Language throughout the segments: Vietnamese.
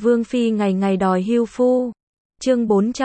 Vương Phi ngày ngày đòi hưu phu. Chương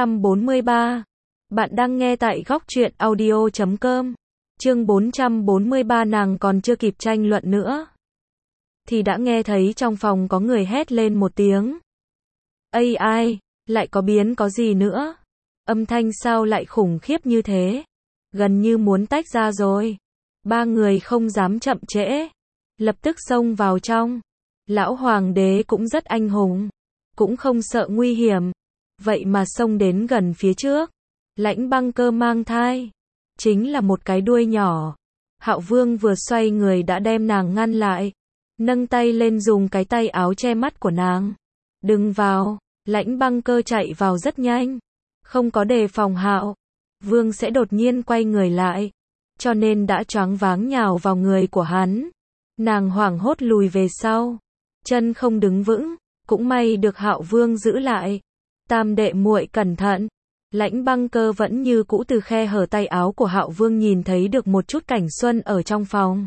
443. Bạn đang nghe tại góc truyện audio.com. Chương 443 nàng còn chưa kịp tranh luận nữa, thì đã nghe thấy trong phòng có người hét lên một tiếng. Ây ai, lại có biến có gì nữa? Âm thanh sao lại khủng khiếp như thế? Gần như muốn tách ra rồi. Ba người không dám chậm trễ, lập tức xông vào trong. Lão hoàng đế cũng rất anh hùng, cũng không sợ nguy hiểm, vậy mà xông đến gần phía trước. Lãnh Băng Cơ mang thai, chính là một cái đuôi nhỏ. Hạo Vương vừa xoay người đã đem nàng ngăn lại, nâng tay lên dùng cái tay áo che mắt của nàng. Đừng vào. Lãnh Băng Cơ chạy vào rất nhanh, không có đề phòng Hạo Vương sẽ đột nhiên quay người lại, cho nên đã choáng váng nhào vào người của hắn. Nàng hoảng hốt lùi về sau, chân không đứng vững, cũng may được Hạo Vương giữ lại. Tam đệ muội cẩn thận. Lãnh Băng Cơ vẫn như cũ từ khe hở tay áo của Hạo Vương nhìn thấy được một chút cảnh xuân ở trong phòng.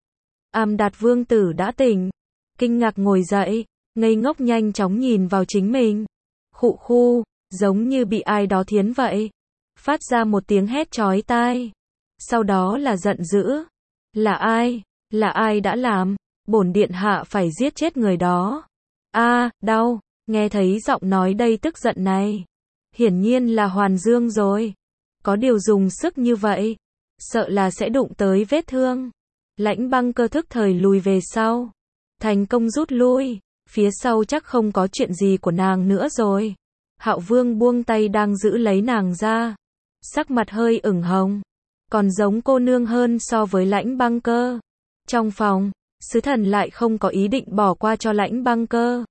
Am Đạt Vương tử đã tỉnh, kinh ngạc ngồi dậy, ngây ngốc nhanh chóng nhìn vào chính mình. Khụ khu, giống như bị ai đó thiến vậy. Phát ra một tiếng hét chói tai. Sau đó là giận dữ. Là ai? Là ai đã làm? Bổn điện hạ phải giết chết người đó. Đau. Nghe thấy giọng nói đầy tức giận này, hiển nhiên là Hoàn Dương rồi. Có điều dùng sức như vậy, sợ là sẽ đụng tới vết thương. Lãnh Băng Cơ thức thời lùi về sau, thành công rút lui. Phía sau chắc không có chuyện gì của nàng nữa rồi. Hạo Vương buông tay đang giữ lấy nàng ra, sắc mặt hơi ửng hồng, còn giống cô nương hơn so với Lãnh Băng Cơ. Trong phòng, sứ thần lại không có ý định bỏ qua cho Lãnh Băng Cơ.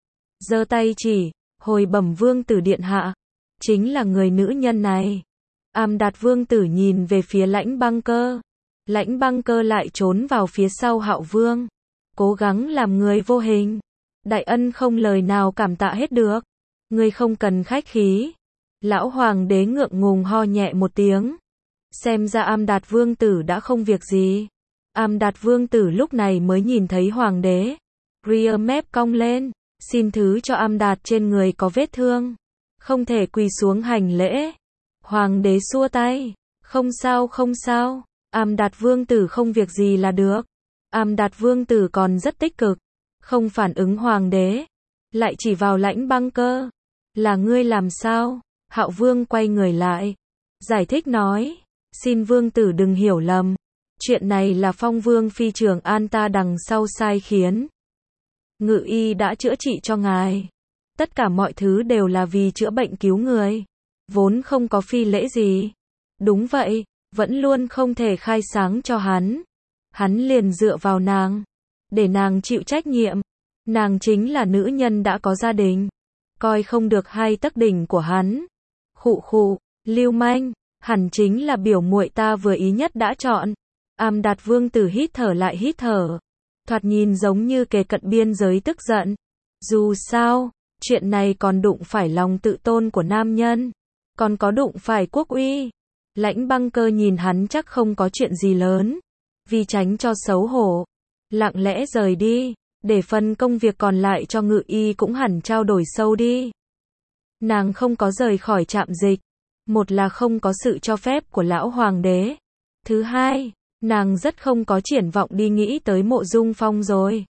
Giơ tay chỉ, hồi bẩm Vương tử điện hạ, chính là người nữ nhân này. Am Đạt Vương tử nhìn về phía Lãnh Băng Cơ. Lãnh Băng Cơ lại trốn vào phía sau Hạo Vương, cố gắng làm người vô hình. Đại ân không lời nào cảm tạ hết được. Ngươi không cần khách khí. Lão hoàng đế ngượng ngùng ho nhẹ một tiếng. Xem ra Am Đạt Vương tử đã không việc gì. Am Đạt Vương tử lúc này mới nhìn thấy hoàng đế. Ria mép cong lên, xin thứ cho Am Đạt trên người có vết thương, không thể quỳ xuống hành lễ. Hoàng đế xua tay, không sao không sao, Am Đạt Vương tử không việc gì là được. Am Đạt Vương tử còn rất tích cực, không phản ứng hoàng đế, lại chỉ vào Lãnh Băng Cơ. Là ngươi làm sao? Hạo Vương quay người lại, giải thích nói, xin Vương tử đừng hiểu lầm, chuyện này là Phong Vương Phi Trường An ta đằng sau sai khiến. Ngự y đã chữa trị cho ngài, tất cả mọi thứ đều là vì chữa bệnh cứu người, vốn không có phi lễ gì. Đúng vậy, vẫn luôn không thể khai sáng cho hắn. Hắn liền dựa vào nàng, để nàng chịu trách nhiệm. Nàng chính là nữ nhân đã có gia đình, coi không được hai tấc đỉnh của hắn. Khụ khụ, lưu manh, hẳn chính là biểu muội ta vừa ý nhất đã chọn. Am Đạt Vương tử hít thở lại hít thở, thoạt nhìn giống như kề cận biên giới tức giận. Dù sao, chuyện này còn đụng phải lòng tự tôn của nam nhân, còn có đụng phải quốc uy. Lãnh Băng Cơ nhìn hắn chắc không có chuyện gì lớn, vì tránh cho xấu hổ, lặng lẽ rời đi, để phần công việc còn lại cho ngự y cũng hẳn trao đổi sâu đi. Nàng không có rời khỏi trạm dịch, một là không có sự cho phép của lão hoàng đế, thứ hai, nàng rất không có triển vọng đi nghĩ tới Mộ Dung Phong rồi.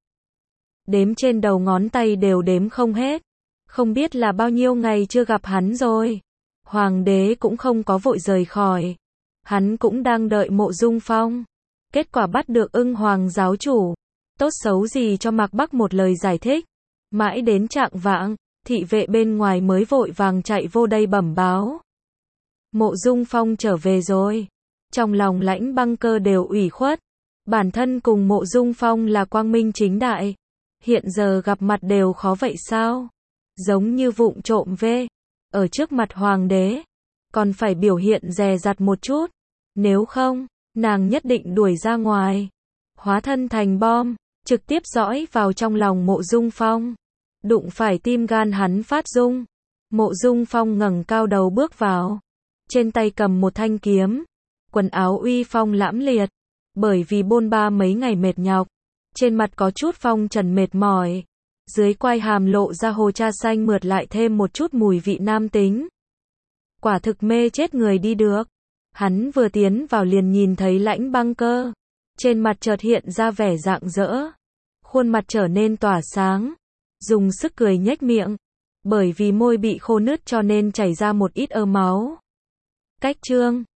Đếm trên đầu ngón tay đều đếm không hết, không biết là bao nhiêu ngày chưa gặp hắn rồi. Hoàng đế cũng không có vội rời khỏi, hắn cũng đang đợi Mộ Dung Phong. Kết quả bắt được Ưng Hoàng giáo chủ, tốt xấu gì cho Mạc Bắc một lời giải thích. Mãi đến chạng vạng, thị vệ bên ngoài mới vội vàng chạy vô đây bẩm báo. Mộ Dung Phong trở về rồi. Trong lòng Lãnh Băng Cơ đều ủy khuất. Bản thân cùng Mộ Dung Phong là quang minh chính đại, hiện giờ gặp mặt đều khó vậy sao? Giống như vụng trộm về, ở trước mặt hoàng đế, còn phải biểu hiện dè dặt một chút. Nếu không, nàng nhất định đuổi ra ngoài, hóa thân thành bom, trực tiếp dõi vào trong lòng Mộ Dung Phong, đụng phải tim gan hắn phát rung. Mộ Dung Phong ngẩng cao đầu bước vào, trên tay cầm một thanh kiếm, quần áo uy phong lãm liệt, bởi vì bôn ba mấy ngày mệt nhọc, trên mặt có chút phong trần mệt mỏi, Dưới quai hàm lộ ra hồ cha xanh mượt lại thêm một chút mùi vị nam tính. Quả thực mê chết người đi được. Hắn vừa tiến vào liền nhìn thấy Lãnh Băng Cơ. Trên mặt chợt hiện ra vẻ rạng rỡ. Khuôn mặt trở nên tỏa sáng. Dùng sức cười nhếch miệng. Bởi vì môi bị khô nứt cho nên chảy ra một ít máu. Cách chương